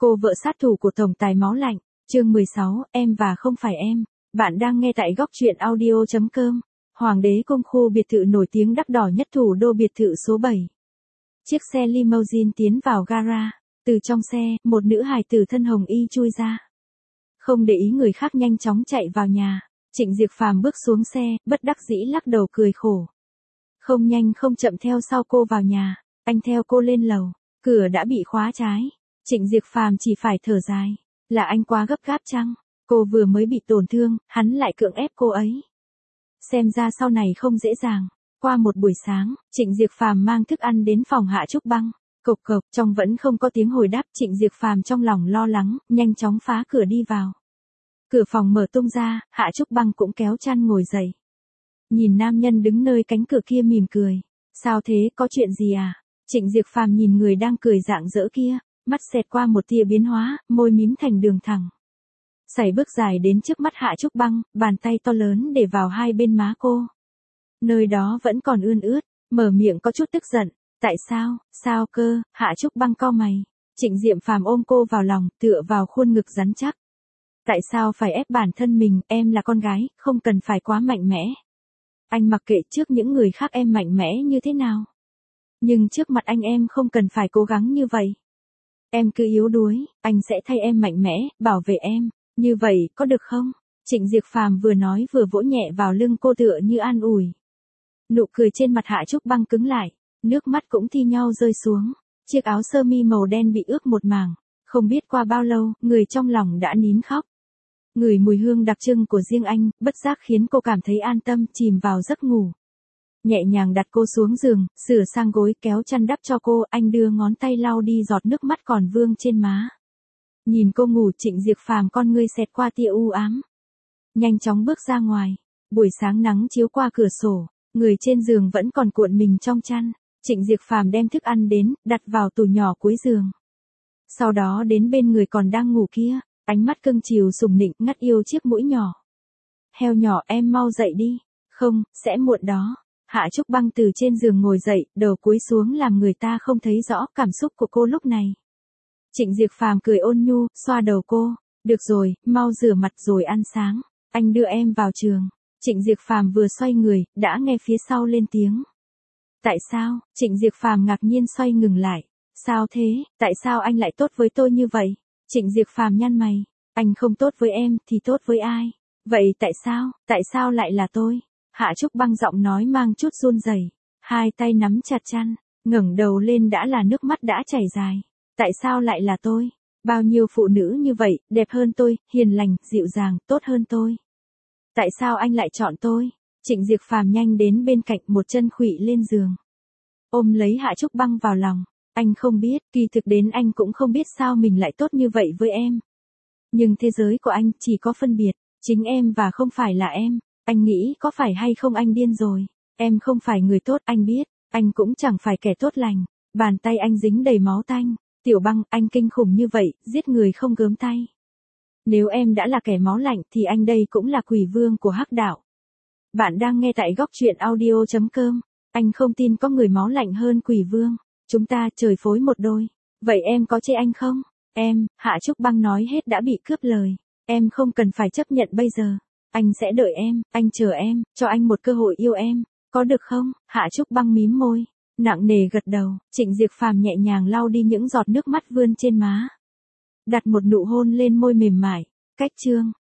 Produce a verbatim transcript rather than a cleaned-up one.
Cô vợ sát thủ của tổng tài máu lạnh, chương mười sáu, em và không phải em. Bạn đang nghe tại góc truyện audio chấm com. Hoàng đế cung khu biệt thự nổi tiếng đắt đỏ nhất thủ đô, biệt thự số bảy. Chiếc xe limousine tiến vào gara. Từ trong xe, một nữ hài tử thân hồng y chui ra. Không để ý người khác nhanh chóng chạy vào nhà. Trịnh Diệp Phàm bước xuống xe, bất đắc dĩ lắc đầu cười khổ. Không nhanh không chậm theo sau cô vào nhà. Anh theo cô lên lầu. Cửa đã bị khóa trái. Trịnh Diệp Phàm chỉ phải thở dài. Là anh quá gấp gáp chăng? Cô vừa mới bị tổn thương, hắn lại cưỡng ép cô ấy. Xem ra sau này không dễ dàng. Qua một buổi sáng, Trịnh Diệp Phàm mang thức ăn đến phòng Hạ Trúc Băng. Cộc cộc, trong vẫn không có tiếng hồi đáp. Trịnh Diệp Phàm trong lòng lo lắng, nhanh chóng phá cửa đi vào. Cửa phòng mở tung ra, Hạ Trúc Băng cũng kéo chăn ngồi dậy. Nhìn nam nhân đứng nơi cánh cửa kia mỉm cười. Sao thế, có chuyện gì à? Trịnh Diệp Phàm nhìn người đang cười rạng rỡ kia, mắt xẹt qua một tia biến hóa, môi mím thành đường thẳng. Sải bước dài đến trước mắt Hạ Trúc Băng, bàn tay to lớn để vào hai bên má cô. Nơi đó vẫn còn ươn ướt, mở miệng có chút tức giận. Tại sao, sao cơ? Hạ Trúc Băng cau mày. Trịnh Diệp Phàm ôm cô vào lòng, tựa vào khuôn ngực rắn chắc. Tại sao phải ép bản thân mình, em là con gái, không cần phải quá mạnh mẽ. Anh mặc kệ trước những người khác em mạnh mẽ như thế nào. Nhưng trước mặt anh em không cần phải cố gắng như vậy. Em cứ yếu đuối, anh sẽ thay em mạnh mẽ, bảo vệ em. Như vậy, có được không? Trịnh Diệp Phàm vừa nói vừa vỗ nhẹ vào lưng cô tựa như an ủi. Nụ cười trên mặt Hạ Trúc Băng cứng lại, nước mắt cũng thi nhau rơi xuống. Chiếc áo sơ mi màu đen bị ướt một mảng. Không biết qua bao lâu, người trong lòng đã nín khóc. Ngửi mùi hương đặc trưng của riêng anh, bất giác khiến cô cảm thấy an tâm, chìm vào giấc ngủ. Nhẹ nhàng đặt cô xuống giường, sửa sang gối, kéo chăn đắp cho cô, anh đưa ngón tay lau đi giọt nước mắt còn vương trên má. Nhìn cô ngủ, Trịnh Diệp Phàm con ngươi xẹt qua tia u ám. Nhanh chóng bước ra ngoài. Buổi sáng nắng chiếu qua cửa sổ, người trên giường vẫn còn cuộn mình trong chăn. Trịnh Diệp Phàm đem thức ăn đến, đặt vào tủ nhỏ cuối giường. Sau đó đến bên người còn đang ngủ kia, ánh mắt cưng chiều sủng nịnh, ngắt yêu chiếc mũi nhỏ. Heo nhỏ, em mau dậy đi. Không, sẽ muộn đó. Hạ Trúc Băng từ trên giường ngồi dậy, đầu cúi xuống làm người ta không thấy rõ cảm xúc của cô lúc này. Trịnh Diệp Phàm cười ôn nhu, xoa đầu cô. Được rồi, mau rửa mặt rồi ăn sáng. Anh đưa em vào trường. Trịnh Diệp Phàm vừa xoay người, đã nghe phía sau lên tiếng. Tại sao? Trịnh Diệp Phàm ngạc nhiên xoay ngừng lại. Sao thế? Tại sao anh lại tốt với tôi như vậy? Trịnh Diệp Phàm nhăn mày. Anh không tốt với em thì tốt với ai? Vậy tại sao? Tại sao lại là tôi? Hạ Trúc Băng giọng nói mang chút run rẩy, hai tay nắm chặt chăn, ngẩng đầu lên đã là nước mắt đã chảy dài. Tại sao lại là tôi? Bao nhiêu phụ nữ như vậy, đẹp hơn tôi, hiền lành, dịu dàng, tốt hơn tôi. Tại sao anh lại chọn tôi? Trịnh Diệp Phàm nhanh đến bên cạnh, một chân khuỵu lên giường. Ôm lấy Hạ Trúc Băng vào lòng. Anh không biết, kỳ thực đến anh cũng không biết sao mình lại tốt như vậy với em. Nhưng thế giới của anh chỉ có phân biệt, chính em và không phải là em. Anh nghĩ có phải hay không anh điên rồi. Em không phải người tốt, anh biết. Anh cũng chẳng phải kẻ tốt lành. Bàn tay anh dính đầy máu tanh. Tiểu Băng, anh kinh khủng như vậy, giết người không gớm tay. Nếu em đã là kẻ máu lạnh thì anh đây cũng là quỷ vương của hắc đạo. Bạn đang nghe tại góc truyện audio chấm com. Anh không tin có người máu lạnh hơn quỷ vương. Chúng ta trời phối một đôi. Vậy em có chê anh không? Em, Hạ Trúc Băng nói hết đã bị cướp lời. Em không cần phải chấp nhận bây giờ. Anh sẽ đợi em, anh chờ em, cho anh một cơ hội yêu em. Có được không? Hạ Trúc Băng mím môi, nặng nề gật đầu. Trịnh Diệp Phàm nhẹ nhàng lau đi những giọt nước mắt vươn trên má. Đặt một nụ hôn lên môi mềm mại. Cách chương.